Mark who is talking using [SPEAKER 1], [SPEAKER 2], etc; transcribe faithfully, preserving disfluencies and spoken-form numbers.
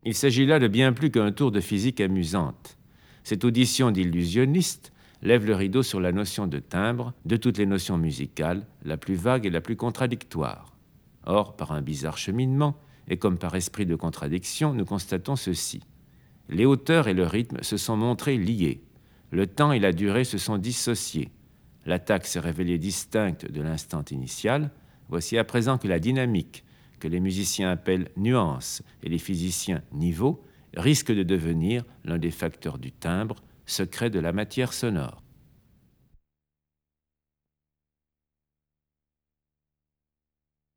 [SPEAKER 1] Il s'agit là de bien plus qu'un tour de physique amusante. Cette audition d'illusionniste lève le rideau sur la notion de timbre, de toutes les notions musicales, la plus vague et la plus contradictoire. Or, par un bizarre cheminement, et comme par esprit de contradiction, nous constatons ceci. Les hauteurs et le rythme se sont montrés liés. Le temps et la durée se sont dissociés. L'attaque s'est révélée distincte de l'instant initial. Voici à présent que la dynamique, que les musiciens appellent nuance et les physiciens niveau, risque de devenir l'un des facteurs du timbre, secret de la matière sonore.